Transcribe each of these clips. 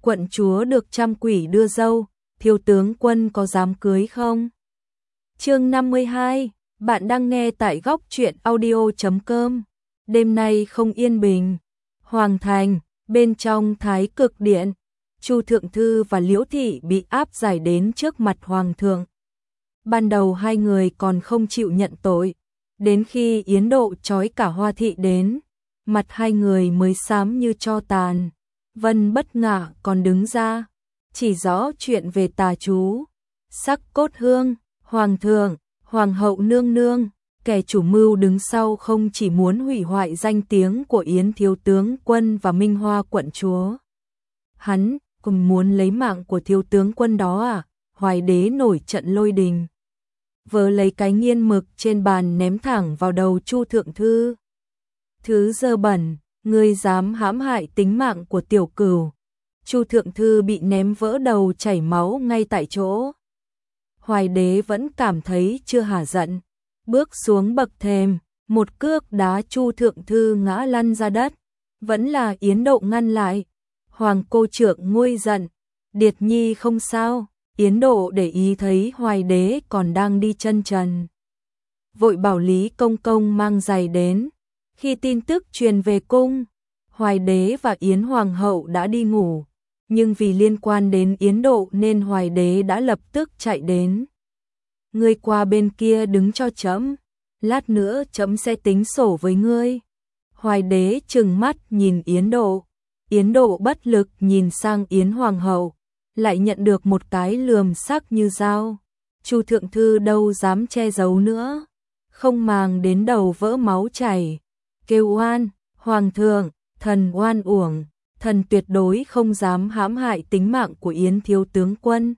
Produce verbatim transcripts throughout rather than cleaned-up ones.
quận chúa được trăm quỷ đưa dâu, thiếu tướng quân có dám cưới không? Chương năm mươi hai, bạn đang nghe tại góc truyện audio chấm com. Đêm nay không yên bình. Hoàng thành, bên trong Thái Cực Điện, Chu Thượng Thư và Liễu Thị bị áp giải đến trước mặt Hoàng thượng. Ban đầu hai người còn không chịu nhận tội, đến khi Yến Độ trói cả Hoa Thị đến, mặt hai người mới xám như tro tàn. Vân Bất Ngạ còn đứng ra, chỉ rõ chuyện về tà chú. Sắc Cốt Hương, Hoàng thượng, Hoàng hậu nương nương, kẻ chủ mưu đứng sau không chỉ muốn hủy hoại danh tiếng của Yến thiếu tướng quân và Minh Hoa quận chúa. Hắn cũng muốn lấy mạng của thiếu tướng quân đó à? Hoài đế nổi trận lôi đình, vớ lấy cái nghiên mực trên bàn ném thẳng vào đầu Chu Thượng Thư. Thứ dơ bẩn, ngươi dám hãm hại tính mạng của tiểu cửu. Chu Thượng Thư bị ném vỡ đầu chảy máu ngay tại chỗ. Hoài đế vẫn cảm thấy chưa hả giận, bước xuống bậc thềm, một cước đá Chu Thượng Thư ngã lăn ra đất. Vẫn là Yến Độ ngăn lại. Hoàng cô trượng nguôi giận, Điệt Nhi không sao. Yến Độ để ý thấy Hoài đế còn đang đi chân trần, vội bảo Lý Công Công mang giày đến. Khi tin tức truyền về cung, Hoài đế và Yến Hoàng hậu đã đi ngủ, nhưng vì liên quan đến Yến Độ nên Hoài đế đã lập tức chạy đến. Ngươi qua bên kia đứng cho trẫm, lát nữa trẫm sẽ tính sổ với ngươi. Hoài đế trừng mắt nhìn Yến Độ, Yến Độ bất lực nhìn sang Yến Hoàng hậu, lại nhận được một cái lườm sắc như dao. Chu Thượng Thư đâu dám che giấu nữa, không màng đến đầu vỡ máu chảy, kêu oan, Hoàng thượng, thần oan uổng, thần tuyệt đối không dám hãm hại tính mạng của Yến thiếu tướng quân.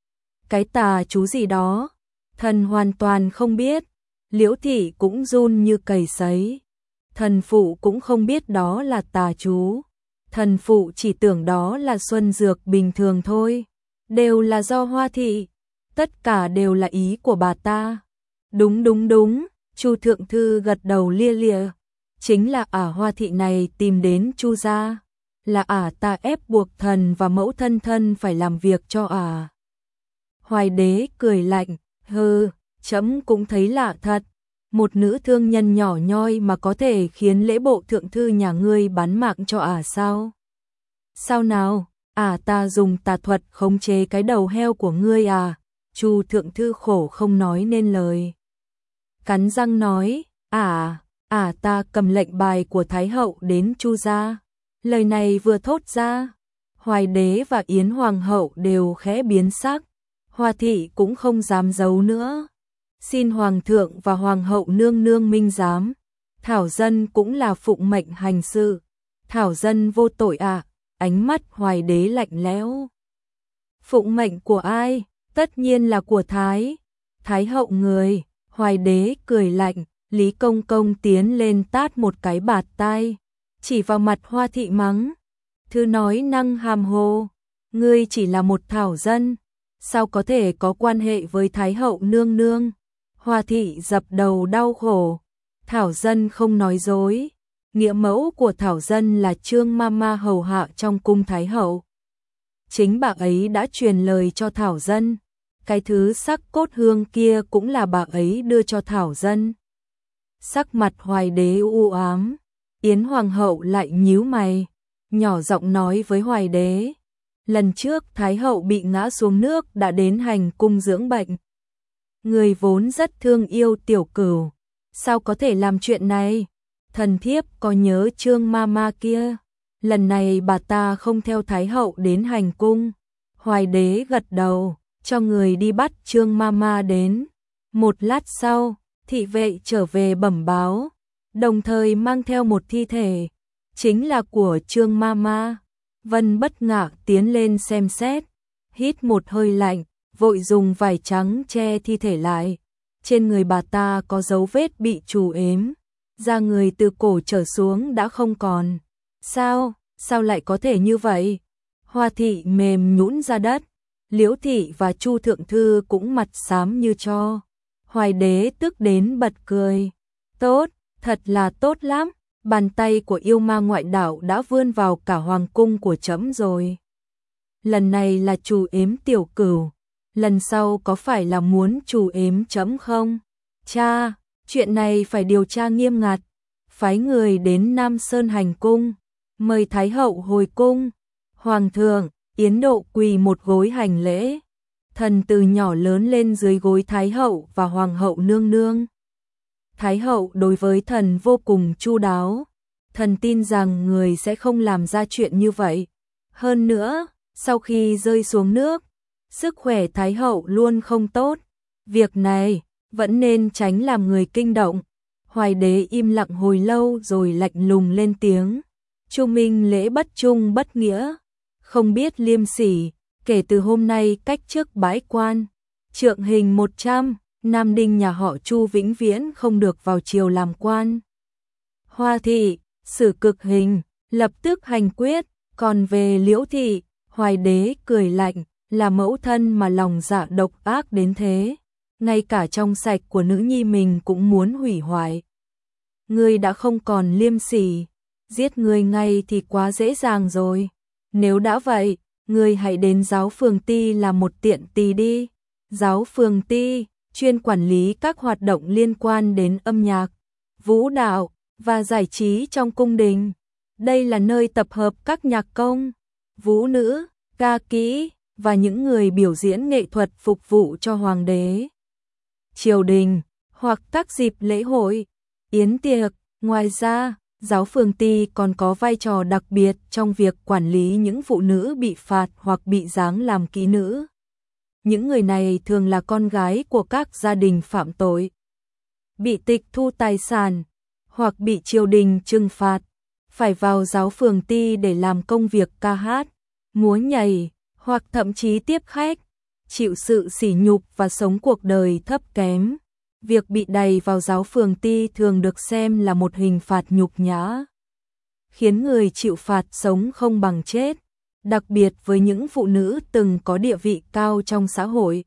Cái tà chú gì đó, thần hoàn toàn không biết. Liễu Thị cũng run như cầy sấy. Thần phụ cũng không biết đó là tà chú. Thần phụ chỉ tưởng đó là xuân dược bình thường thôi. Đều là do Hoa Thị. Tất cả đều là ý của bà ta. Đúng đúng đúng, Chu Thượng Thư gật đầu lia lịa. Chính là ả Hoa Thị này tìm đến Chu gia. Là ả ta ép buộc thần và mẫu thân thân phải làm việc cho ả. Hoài đế cười lạnh, hừ, trẫm cũng thấy lạ thật. Một nữ thương nhân nhỏ nhoi mà có thể khiến lễ bộ thượng thư nhà ngươi bán mạng cho ả sao? Sao nào, ả ta dùng tà thuật khống chế cái đầu heo của ngươi à? Chu Thượng Thư khổ không nói nên lời. Cắn răng nói, ả, ả ta cầm lệnh bài của Thái hậu đến Chu gia. Lời này vừa thốt ra, Hoài đế và Yến Hoàng hậu đều khẽ biến sắc. Hoa Thị cũng không dám giấu nữa. Xin Hoàng thượng và Hoàng hậu nương nương minh giám. Thảo dân cũng là phụng mệnh hành sự. Thảo dân vô tội ạ. À. Ánh mắt Hoài đế lạnh lẽo. Phụng mệnh của ai? Tất nhiên là của Thái. Thái hậu người. Hoài đế cười lạnh. Lý Công Công tiến lên tát một cái bạt tai, chỉ vào mặt Hoa Thị mắng. Thư nói năng hàm hồ. Ngươi chỉ là một thảo dân, sao có thể có quan hệ với Thái hậu nương nương? Hoa Thị dập đầu đau khổ. Thảo dân không nói dối. Nghĩa mẫu của thảo dân là Trương Mama hầu hạ trong cung Thái hậu. Chính bà ấy đã truyền lời cho thảo dân. Cái thứ sắc cốt hương kia cũng là bà ấy đưa cho thảo dân. Sắc mặt Hoài đế u ám. Yến Hoàng hậu lại nhíu mày, nhỏ giọng nói với Hoài đế. Lần trước Thái hậu bị ngã xuống nước đã đến hành cung dưỡng bệnh. Người vốn rất thương yêu tiểu cửu, sao có thể làm chuyện này? Thần thiếp có nhớ Trương Mama kia. Lần này bà ta không theo Thái hậu đến hành cung. Hoài đế gật đầu, cho người đi bắt Trương Mama đến. Một lát sau, thị vệ trở về bẩm báo, đồng thời mang theo một thi thể, chính là của Trương Mama. Vân Bất Ngạ tiến lên xem xét, hít một hơi lạnh, vội dùng vải trắng che thi thể lại. Trên người bà ta có dấu vết bị trù ếm, da người từ cổ trở xuống đã không còn. Sao, sao lại có thể như vậy? Hoa Thị mềm nhũn ra đất, Liễu Thị và Chu Thượng Thư cũng mặt xám như tro. Hoài đế tức đến bật cười. Tốt, thật là tốt lắm. Bàn tay của yêu ma ngoại đạo đã vươn vào cả hoàng cung của trẫm rồi. lần này là trù ếm tiểu cửu, lần sau có phải là muốn trù ếm chấm không? Cha, chuyện này phải điều tra nghiêm ngặt, phái người đến Nam Sơn hành cung, mời Thái hậu hồi cung. Hoàng thượng, Yến Độ quỳ một gối hành lễ, thần từ nhỏ lớn lên dưới gối Thái hậu và Hoàng hậu nương nương. Thái hậu đối với thần vô cùng chu đáo, thần tin rằng người sẽ không làm ra chuyện như vậy. Hơn nữa, sau khi rơi xuống nước, sức khỏe Thái hậu luôn không tốt, việc này vẫn nên tránh làm người kinh động. Hoài đế im lặng hồi lâu rồi lạnh lùng lên tiếng, Chu Minh lễ bất trung bất nghĩa, không biết liêm sỉ, kể từ hôm nay cách chức bãi quan, trượng hình một trăm, Nam Đinh nhà họ Chu vĩnh viễn không được vào triều làm quan. Hoa thị, xử cực hình, lập tức hành quyết, còn về Liễu thị, Hoài đế cười lạnh, là mẫu thân mà lòng dạ độc ác đến thế, ngay cả trong sạch của nữ nhi mình cũng muốn hủy hoại. Ngươi đã không còn liêm sỉ, giết người ngay thì quá dễ dàng rồi. Nếu đã vậy, ngươi hãy đến giáo phường ty làm một tiện tỳ đi. Giáo phường ty chuyên quản lý các hoạt động liên quan đến âm nhạc, vũ đạo và giải trí trong cung đình. Đây là nơi tập hợp các nhạc công, vũ nữ, ca kỹ và những người biểu diễn nghệ thuật phục vụ cho hoàng đế, triều đình hoặc các dịp lễ hội, yến tiệc. Ngoài ra, giáo phường ty còn có vai trò đặc biệt trong việc quản lý những phụ nữ bị phạt hoặc bị giáng làm kỹ nữ. Những người này thường là con gái của các gia đình phạm tội, bị tịch thu tài sản hoặc bị triều đình trừng phạt, phải vào giáo phường ty để làm công việc ca hát, múa nhảy hoặc thậm chí tiếp khách, chịu sự sỉ nhục và sống cuộc đời thấp kém. Việc bị đày vào giáo phường ty thường được xem là một hình phạt nhục nhã, khiến người chịu phạt sống không bằng chết, đặc biệt với những phụ nữ từng có địa vị cao trong xã hội.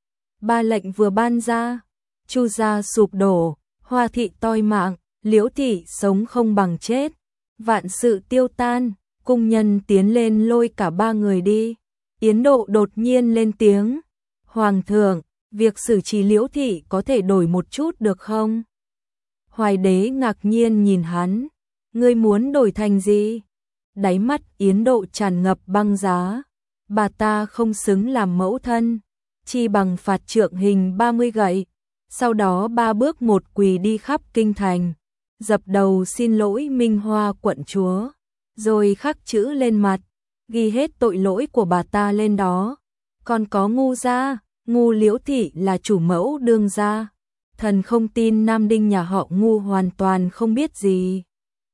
Ba lệnh vừa ban ra, Chu gia sụp đổ, Hoa thị toi mạng, Liễu thị sống không bằng chết, vạn sự tiêu tan, cung nhân tiến lên lôi cả ba người đi. Yến Độ đột nhiên lên tiếng, Hoàng thượng, việc xử trí Liễu thị có thể đổi một chút được không? Hoài đế ngạc nhiên nhìn hắn, ngươi muốn đổi thành gì? Đáy mắt Yến Độ tràn ngập băng giá, bà ta không xứng làm mẫu thân, chi bằng phạt trượng hình ba mươi gậy, sau đó ba bước một quỳ đi khắp kinh thành, dập đầu xin lỗi Minh Hoa quận chúa, rồi khắc chữ lên mặt, ghi hết tội lỗi của bà ta lên đó. Còn có Ngu gia, Ngu Liễu thị là chủ mẫu đương gia, thần không tin Nam Đinh nhà họ Ngu hoàn toàn không biết gì.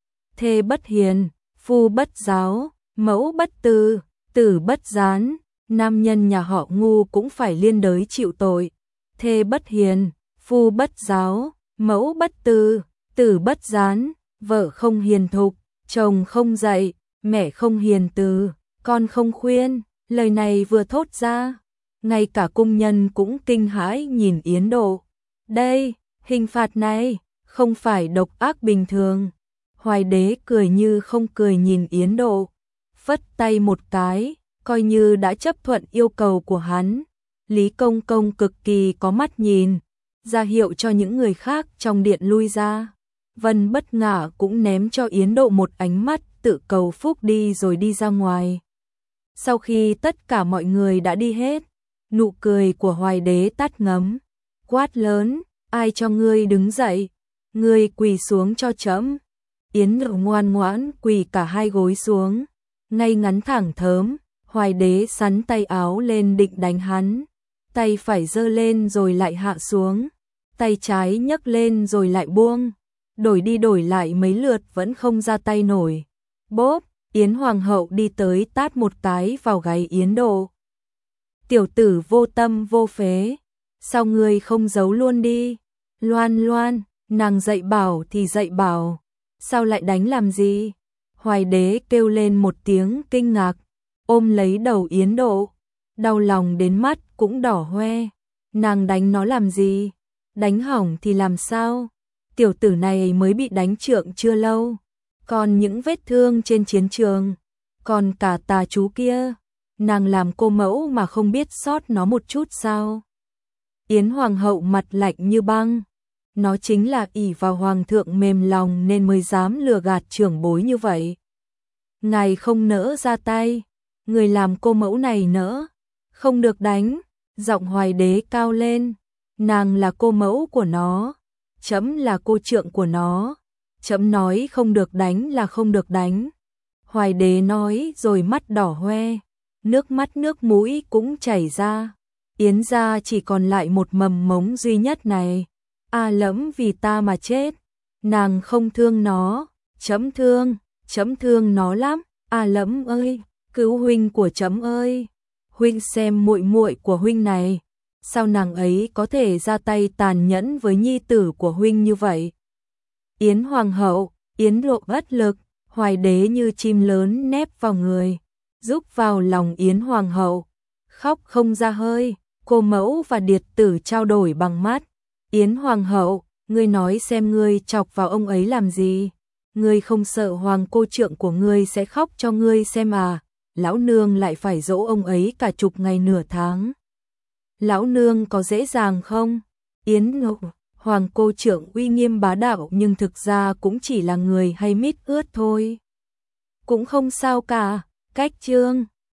Thê bất hiền, phu bất giáo, mẫu bất tư, tử bất gián, nam nhân nhà họ Ngu cũng phải liên đới chịu tội. Thê bất hiền, phu bất giáo, mẫu bất tư, tử bất gián, vợ không hiền thục, chồng không dạy, mẹ không hiền từ, con không khuyên. Lời này vừa thốt ra, ngay cả cung nhân cũng kinh hãi nhìn Yến Độ. Đây, hình phạt này không phải độc ác bình thường. Hoài đế cười như không cười nhìn Yến Độ, phất tay một cái, coi như đã chấp thuận yêu cầu của hắn. Lý Công Công cực kỳ có mắt nhìn, ra hiệu cho những người khác trong điện lui ra. Vân Bất Ngả cũng ném cho Yến Độ một ánh mắt tự cầu phúc đi rồi đi ra ngoài. Sau khi tất cả mọi người đã đi hết, nụ cười của Hoài đế tắt ngấm, quát lớn, ai cho ngươi đứng dậy, ngươi quỳ xuống cho trẫm. Yến Độ ngoan ngoãn quỳ cả hai gối xuống, ngay ngắn thẳng thớm. Hoài đế sắn tay áo lên định đánh hắn, tay phải giơ lên rồi lại hạ xuống, tay trái nhấc lên rồi lại buông, đổi đi đổi lại mấy lượt vẫn không ra tay nổi. Bốp, Yến Hoàng hậu đi tới tát một cái vào gáy Yến Độ. Tiểu tử vô tâm vô phế, sao ngươi không giấu luôn đi? Loan Loan, nàng dạy bảo thì dạy bảo, sao lại đánh làm gì? Hoài đế kêu lên một tiếng kinh ngạc, ôm lấy đầu Yến Độ, đau lòng đến mắt cũng đỏ hoe. Nàng đánh nó làm gì? Đánh hỏng thì làm sao? Tiểu tử này mới bị đánh trượng chưa lâu, còn những vết thương trên chiến trường, còn cả tà chú kia, nàng làm cô mẫu mà không biết sót nó một chút sao? Yến Hoàng hậu mặt lạnh như băng. Nó chính là ỷ vào Hoàng thượng mềm lòng nên mới dám lừa gạt trưởng bối như vậy. Ngài không nỡ ra tay, người làm cô mẫu này nỡ, không được đánh. Giọng Hoài đế cao lên, nàng là cô mẫu của nó, trẫm là cô trượng của nó, trẫm nói không được đánh là không được đánh. Hoài đế nói rồi mắt đỏ hoe, nước mắt nước mũi cũng chảy ra. Yến gia chỉ còn lại một mầm mống duy nhất này. A Lẫm vì ta mà chết, nàng không thương nó, trẫm thương, trẫm thương nó lắm. A Lẫm ơi, cứu huynh của trẫm ơi. Huynh xem muội muội của huynh này, sao nàng ấy có thể ra tay tàn nhẫn với nhi tử của huynh như vậy? Yến Hoàng hậu, Yến Lộ bất lực, Hoài đế như chim lớn nép vào người, rúc vào lòng Yến Hoàng hậu, khóc không ra hơi. Cô mẫu và điệt tử trao đổi bằng mắt. Yến Hoàng hậu, ngươi nói xem ngươi chọc vào ông ấy làm gì? Ngươi không sợ hoàng cô trượng của ngươi sẽ khóc cho ngươi xem à? Lão nương lại phải dỗ ông ấy cả chục ngày nửa tháng. Lão nương có dễ dàng không? Yến Lộ, hoàng cô trượng uy nghiêm bá đạo nhưng thực ra cũng chỉ là người hay mít ướt thôi. Cũng không sao cả, cách chương.